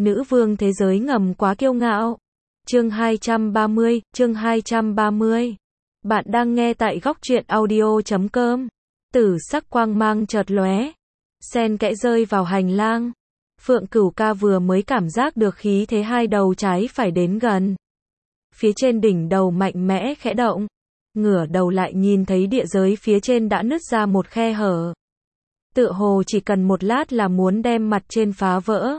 Nữ vương thế giới ngầm quá kiêu ngạo. Chương 230. Bạn đang nghe tại góc truyện audio.com. Tử sắc quang mang chợt lóe, sen kẽ rơi vào hành lang. Phượng Cửu Ca vừa mới cảm giác được khí thế hai đầu trái phải đến gần. Phía trên đỉnh đầu mạnh mẽ khẽ động, ngửa đầu lại nhìn thấy địa giới phía trên đã nứt ra một khe hở. Tựa hồ chỉ cần một lát là muốn đem mặt trên phá vỡ.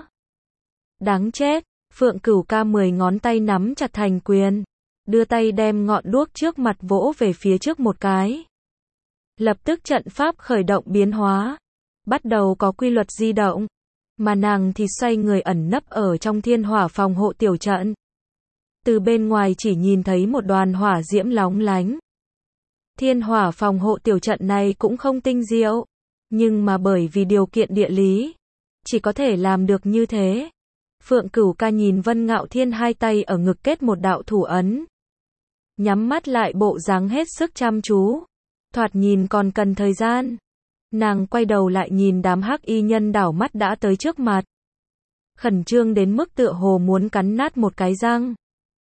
Đáng chết, Phượng Cửu Ca 10 ngón tay nắm chặt thành quyền, đưa tay đem ngọn đuốc trước mặt vỗ về phía trước một cái. Lập tức trận pháp khởi động biến hóa, bắt đầu có quy luật di động, mà nàng thì xoay người ẩn nấp ở trong thiên hỏa phòng hộ tiểu trận. Từ bên ngoài chỉ nhìn thấy một đoàn hỏa diễm lóng lánh. Thiên hỏa phòng hộ tiểu trận này cũng không tinh diệu, nhưng mà bởi vì điều kiện địa lý, chỉ có thể làm được như thế. Phượng Cửu Ca nhìn Vân Ngạo Thiên hai tay ở ngực kết một đạo thủ ấn. Nhắm mắt lại bộ dáng hết sức chăm chú. Thoạt nhìn còn cần thời gian. Nàng quay đầu lại nhìn đám hắc y nhân đảo mắt đã tới trước mặt. Khẩn trương đến mức tựa hồ muốn cắn nát một cái răng.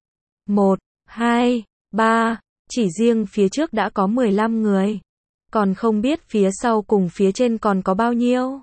1, 2, 3, chỉ riêng phía trước đã có 15 người. Còn không biết phía sau cùng phía trên còn có bao nhiêu.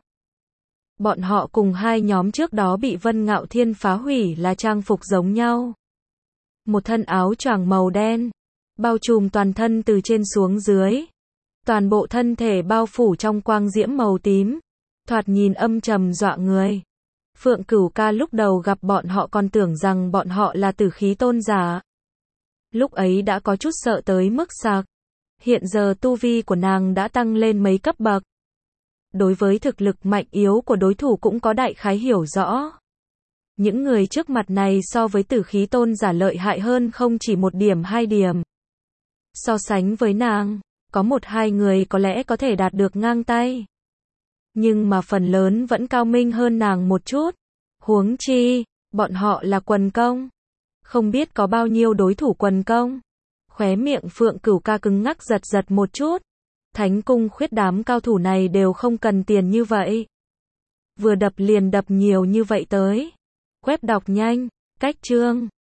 Bọn họ cùng hai nhóm trước đó bị Vân Ngạo Thiên phá hủy là trang phục giống nhau. Một thân áo choàng màu đen, bao trùm toàn thân từ trên xuống dưới. Toàn bộ thân thể bao phủ trong quang diễm màu tím, thoạt nhìn âm trầm dọa người. Phượng Cửu Ca lúc đầu gặp bọn họ còn tưởng rằng bọn họ là tử khí tôn giả. Lúc ấy đã có chút sợ tới mức sặc. Hiện giờ tu vi của nàng đã tăng lên mấy cấp bậc. Đối với thực lực mạnh yếu của đối thủ cũng có đại khái hiểu rõ. Những người trước mặt này so với tử khí tôn giả lợi hại hơn không chỉ một điểm hai điểm. So sánh với nàng, có một hai người có lẽ có thể đạt được ngang tay. Nhưng mà phần lớn vẫn cao minh hơn nàng một chút. Huống chi, bọn họ là quần công. Không biết có bao nhiêu đối thủ quần công. Khóe miệng Phượng Cửu Ca cứng ngắc giật một chút. Thánh cung khuyết đám cao thủ này đều không cần tiền như vậy. Vừa đập liền đập nhiều như vậy tới. Web đọc nhanh, cách chương.